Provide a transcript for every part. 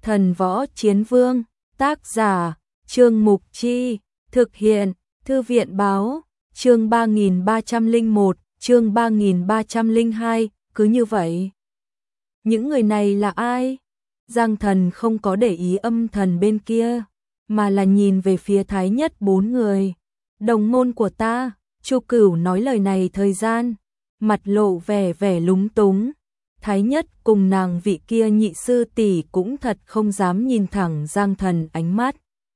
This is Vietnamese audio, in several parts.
Thần Võ Chiến Vương, tác giả, Trương Mục Chi, thực hiện, Thư viện báo, chương 3301, chương 3302, cứ như vậy. Những người này là ai? Giang Thần không có để ý âm thần bên kia, mà là nhìn về phía Thái Nhất 4 người. Đồng môn của ta, Chu Cửu nói lời này thời gian, mặt lộ vẻ lúng túng. Thái Nhất cùng nàng vị kia nhị sư tỷ cũng thật không dám nhìn thẳng Giang Thần ánh mắt.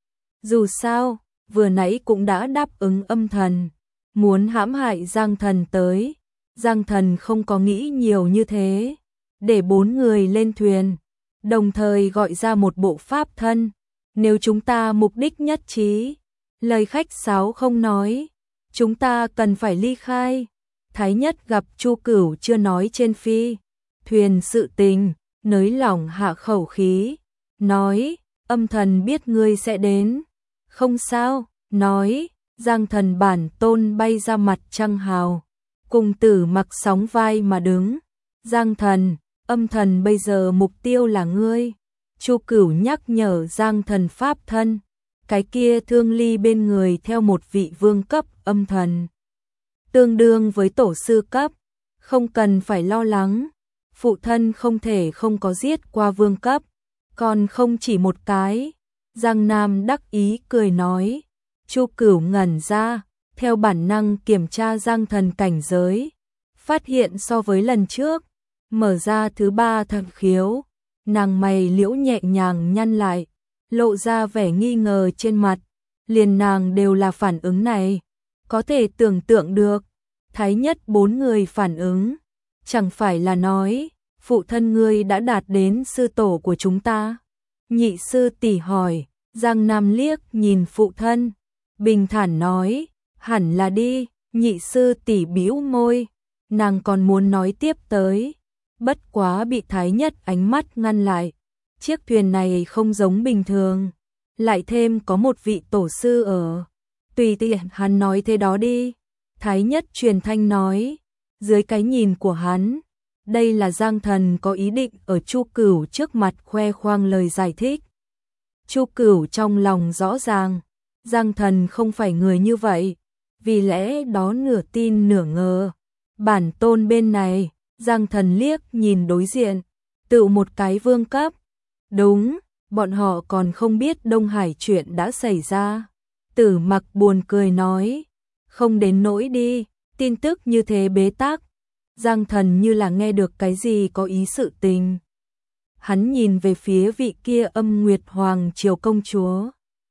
Dù sao, vừa nãy cũng đã đáp ứng âm thần, muốn hãm hại Giang Thần tới. Giang Thần không có nghĩ nhiều như thế, để 4 người lên thuyền, đồng thời gọi ra một bộ pháp thân. Nếu chúng ta mục đích nhất trí, lời khách sáo không nói, chúng ta cần phải ly khai. Thái Nhất gặp Chu Cửu chưa nói trên phi thuyền sự tình, nới lỏng hạ khẩu khí, nói, âm thần biết ngươi sẽ đến. Không sao, nói, Giang Thần bản tôn bay ra mặt trăng hào, cùng Tử Mặc sóng vai mà đứng. Giang Thần, âm thần bây giờ mục tiêu là ngươi. Chu Cửu nhắc nhở Giang Thần pháp thân, cái kia Thương Ly bên người theo một vị vương cấp âm thần, tương đương với tổ sư cấp, không cần phải lo lắng. Phụ thân không thể không có giết qua vương cấp, còn không chỉ một cái. Giang Nam đắc ý cười nói. Chu Cửu ngẩn ra, theo bản năng kiểm tra Giang Thần cảnh giới, phát hiện so với lần trước, mở ra thứ 3 thần khiếu, nàng mày liễu nhẹ nhàng nhăn lại, lộ ra vẻ nghi ngờ trên mặt, liền nàng đều là phản ứng này, có thể tưởng tượng được. Thái Nhất 4 người phản ứng, chẳng phải là nói, phụ thân ngươi đã đạt đến sư tổ của chúng ta? Nhị sư tỷ hỏi. Giang Nam liếc nhìn phụ thân, bình thản nói, hẳn là đi. Nhị sư tỷ bĩu môi, nàng còn muốn nói tiếp tới, bất quá bị Thái Nhất ánh mắt ngăn lại. Chiếc thuyền này không giống bình thường, lại thêm có một vị tổ sư ở, tùy tiện hắn nói thế đó đi. Thái Nhất truyền thanh nói, dưới cái nhìn của hắn, đây là Giang Thần có ý định ở Chu Cửu trước mặt khoe khoang lời giải thích. Chu Cửu trong lòng rõ ràng, Giang Thần không phải người như vậy, vì lẽ đó nửa tin nửa ngờ. Bản tôn bên này, Giang Thần liếc nhìn đối diện, tự một cái vương cấp. Đúng, bọn họ còn không biết Đông Hải chuyện đã xảy ra. Tử Mặc buồn cười nói, không đến nỗi đi, tin tức như thế bế tắc. Giang Thần như là nghe được cái gì có ý sự tình. Hắn nhìn về phía vị kia Âm Nguyệt Hoàng Triều công chúa,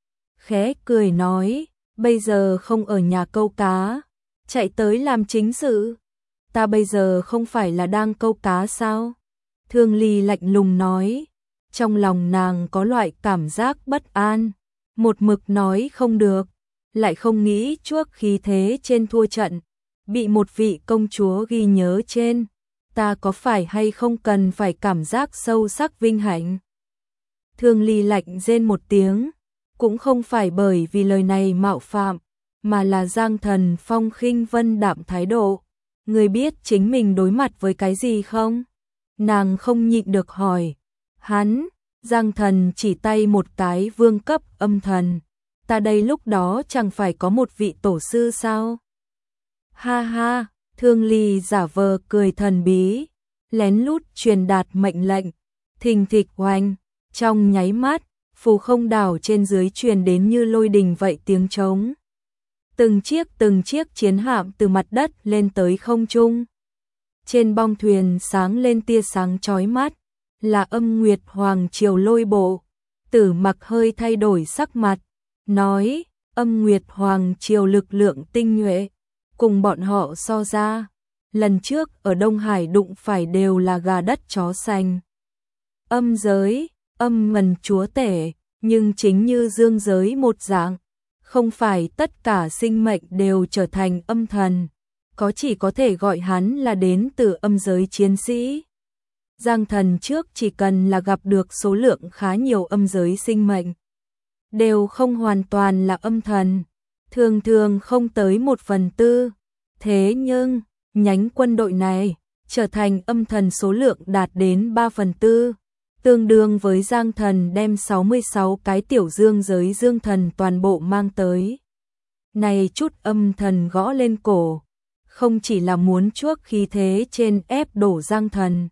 khẽ cười nói, bây giờ không ở nhà câu cá, chạy tới làm chính sự. Ta bây giờ không phải là đang câu cá sao? Thương Ly lạnh lùng nói, trong lòng nàng có loại cảm giác bất an, một mực nói không được, lại không nghĩ chuốc khí thế trên thua trận, bị một vị công chúa ghi nhớ trên. Ta có phải hay không cần phải cảm giác sâu sắc vinh hạnh? Thương Ly lạnh rên một tiếng, cũng không phải bởi vì lời này mạo phạm, mà là Giang Thần phong khinh vân đạm thái độ. Người biết chính mình đối mặt với cái gì không? Nàng không nhịn được hỏi. Hắn, Giang Thần chỉ tay một cái vương cấp âm thần. Ta đây lúc đó chẳng phải có một vị tổ sư sao? Ha ha, Thương Ly giả vờ cười thần bí, lén lút truyền đạt mệnh lệnh, thình thịch oanh, trong nháy mắt, phù không đảo trên dưới truyền đến như lôi đình vậy tiếng trống. Từng chiếc chiến hạm từ mặt đất lên tới không trung. Trên bong thuyền sáng lên tia sáng chói mắt, là Âm Nguyệt Hoàng Triều lôi bộ. Tử Mặc hơi thay đổi sắc mặt, nói, Âm Nguyệt Hoàng Triều lực lượng tinh nhuệ, cùng bọn họ so ra, lần trước ở Đông Hải đụng phải đều là gà đất chó xanh. Âm giới, âm ngần chúa tể, nhưng chính như dương giới một dạng, không phải tất cả sinh mệnh đều trở thành âm thần, chỉ có thể gọi hắn là đến từ âm giới chiến sĩ. Giang Thần trước chỉ cần là gặp được số lượng khá nhiều âm giới sinh mệnh, đều không hoàn toàn là âm thần, thường thường không tới 1/4. Thế nhưng, nhánh quân đội này trở thành âm thần số lượng đạt đến 3/4. tương đương với Giang Thần đem 66 cái tiểu dương giới dương thần toàn bộ mang tới. Này chút âm thần gõ lên cổ, không chỉ là muốn chuốc khí thế trên ép đổ Giang Thần.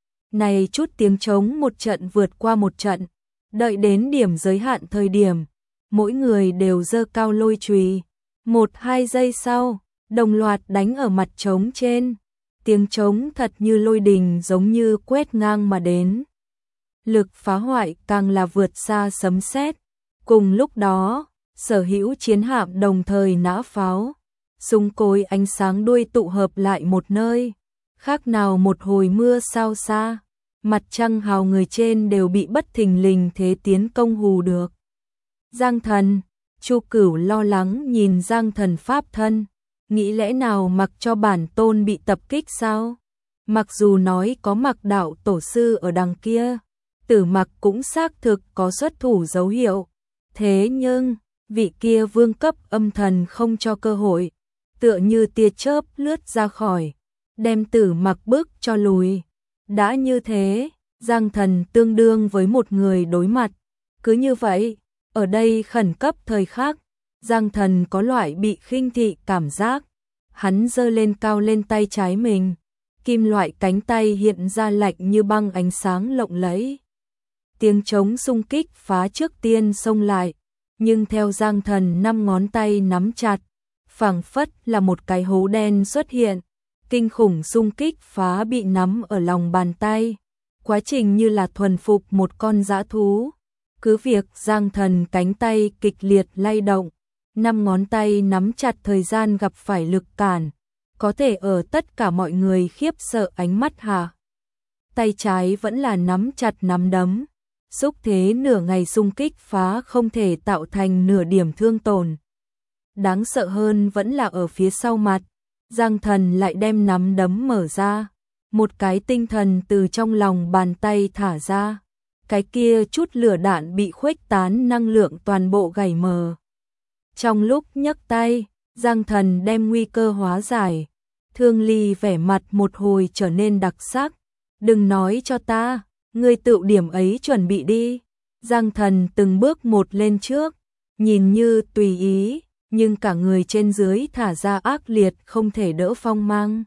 Này chút tiếng trống một trận vượt qua một trận, đợi đến điểm giới hạn thời điểm, mỗi người đều giơ cao lôi chùy, 1-2 giây sau, đồng loạt đánh ở mặt trống trên. Tiếng trống thật như lôi đình giống như quét ngang mà đến. Lực phá hoại càng là vượt xa sấm sét. Cùng lúc đó, sở hữu chiến hạm đồng thời nã pháo, súng cối ánh sáng đuôi tụ hợp lại một nơi, khác nào một hồi mưa sao xa. Mặt trăng hào người trên đều bị bất thình lình thế tiến công hù được. Giang Thần, Chu Cửu lo lắng nhìn Giang Thần pháp thân, nghĩ lẽ nào mặc cho bản tôn bị tập kích sao? Mặc dù nói có Mặc đạo tổ sư ở đằng kia, Tử Mặc cũng xác thực có xuất thủ dấu hiệu. Thế nhưng, vị kia vương cấp âm thần không cho cơ hội, tựa như tia chớp lướt ra khỏi, đem Tử Mặc bước cho lùi. Đã như thế, Giang Thần tương đương với một người đối mặt. Cứ như vậy, ở đây khẩn cấp thời khắc, Giang Thần có loại bị khinh thị cảm giác. Hắn giơ lên cao lên tay trái mình, kim loại cánh tay hiện ra lạnh như băng ánh sáng lộng lẫy. Tiếng trống xung kích phá trước tiên xông lại, nhưng theo Giang Thần 5 ngón tay nắm chặt, phảng phất là một cái hố đen xuất hiện. Kinh khủng xung kích phá bị nắm ở lòng bàn tay, quá trình như là thuần phục một con dã thú. Cứ việc Giang Thần cánh tay kịch liệt lay động, 5 ngón tay nắm chặt thời gian gặp phải lực cản, có thể ở tất cả mọi người khiếp sợ ánh mắt hạ. Tay trái vẫn là nắm chặt nắm đấm, xúc thế nửa ngày xung kích phá không thể tạo thành nửa điểm thương tổn. Đáng sợ hơn vẫn là ở phía sau mặt, Giang Thần lại đem nắm đấm mở ra, một cái tinh thần từ trong lòng bàn tay thả ra. Cái kia chút lửa đạn bị khuếch tán năng lượng toàn bộ gảy mờ. Trong lúc nhấc tay, Giang Thần đem nguy cơ hóa giải. Thương Ly vẻ mặt một hồi trở nên đặc sắc. Đừng nói cho ta, ngươi tự điểm ấy chuẩn bị đi. Giang Thần từng bước một lên trước, nhìn như tùy ý, nhưng cả người trên dưới thả ra ác liệt không thể đỡ phong mang.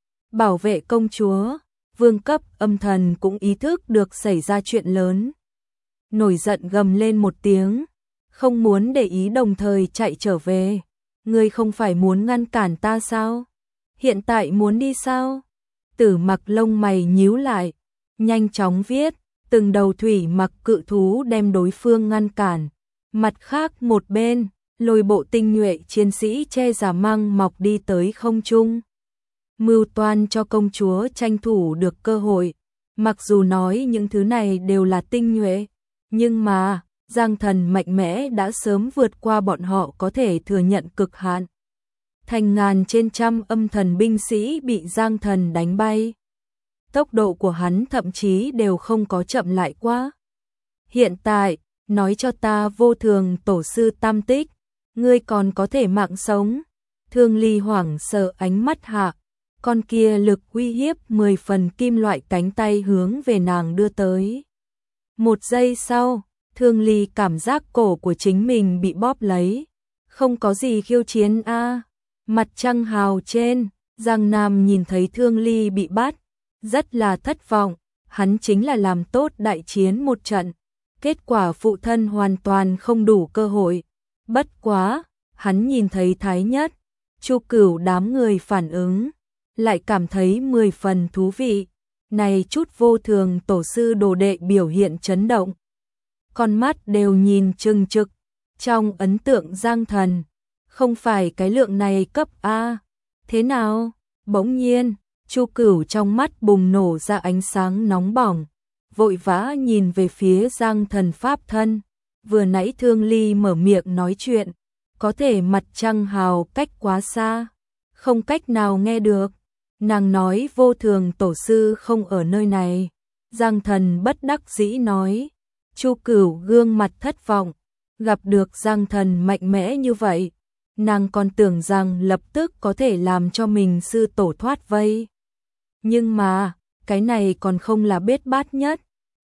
Bảo vệ công chúa, vương cấp âm thần cũng ý thức được xảy ra chuyện lớn. Nổi giận gầm lên một tiếng, không muốn để ý đồng thời chạy trở về. Ngươi không phải muốn ngăn cản ta sao? Hiện tại muốn đi sao? Tử Mặc lông mày nhíu lại, nhanh chóng viết, từng đầu thủy mặc cự thú đem đối phương ngăn cản. Mặt khác một bên, lôi bộ tinh nhuệ chiến sĩ che giả măng mọc đi tới không trung. Mưu toan cho công chúa tranh thủ được cơ hội. Mặc dù nói những thứ này đều là tinh nhuệ, nhưng mà Giang Thần mạnh mẽ đã sớm vượt qua bọn họ có thể thừa nhận cực hạn. Thành ngàn trên trăm âm thần binh sĩ bị Giang Thần đánh bay. Tốc độ của hắn thậm chí đều không có chậm lại quá. Hiện tại, nói cho ta vô thường tổ sư tam tích, ngươi còn có thể mạng sống. Thương Ly hoảng sợ ánh mắt hạ, con kia lực uy hiếp 10 phần kim loại cánh tay hướng về nàng đưa tới. Một giây sau, Thương Ly cảm giác cổ của chính mình bị bóp lấy. Không có gì khiêu chiến a. Mặt trăng hào trên, Giang Nam nhìn thấy Thương Ly bị bắt, rất là thất vọng. Hắn chính là làm tốt đại chiến một trận, kết quả phụ thân hoàn toàn không đủ cơ hội. Bất quá, hắn nhìn thấy Thái Nhất, Chu Cửu đám người phản ứng, lại cảm thấy 10 phần thú vị. Này chút vô thường tổ sư đồ đệ biểu hiện chấn động. Con mắt đều nhìn trừng trực, trong ấn tượng Giang Thần, không phải cái lượng này cấp A. Thế nào? Bỗng nhiên, Chu Cửu trong mắt bùng nổ ra ánh sáng nóng bỏng, vội vã nhìn về phía Giang Thần pháp thân. Vừa nãy Thương Ly mở miệng nói chuyện, có thể mặt trăng hào cách quá xa, không cách nào nghe được. Nàng nói vô thường tổ sư không ở nơi này. Giang Thần bất đắc dĩ nói. Chu Cửu gương mặt thất vọng, gặp được Giang Thần mạnh mẽ như vậy, nàng còn tưởng rằng lập tức có thể làm cho mình sư tổ thoát vây. Nhưng mà, cái này còn không là bết bát nhất.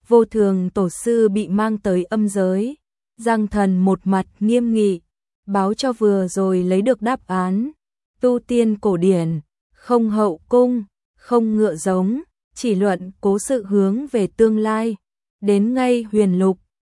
Vô Thường tổ sư bị mang tới âm giới. Giang Thần một mặt nghiêm nghị, báo cho vừa rồi lấy được đáp án. Tu tiên cổ điển, không hậu cung, không ngựa giống, chỉ luận cố sự hướng về tương lai. Đến ngay huyền lục,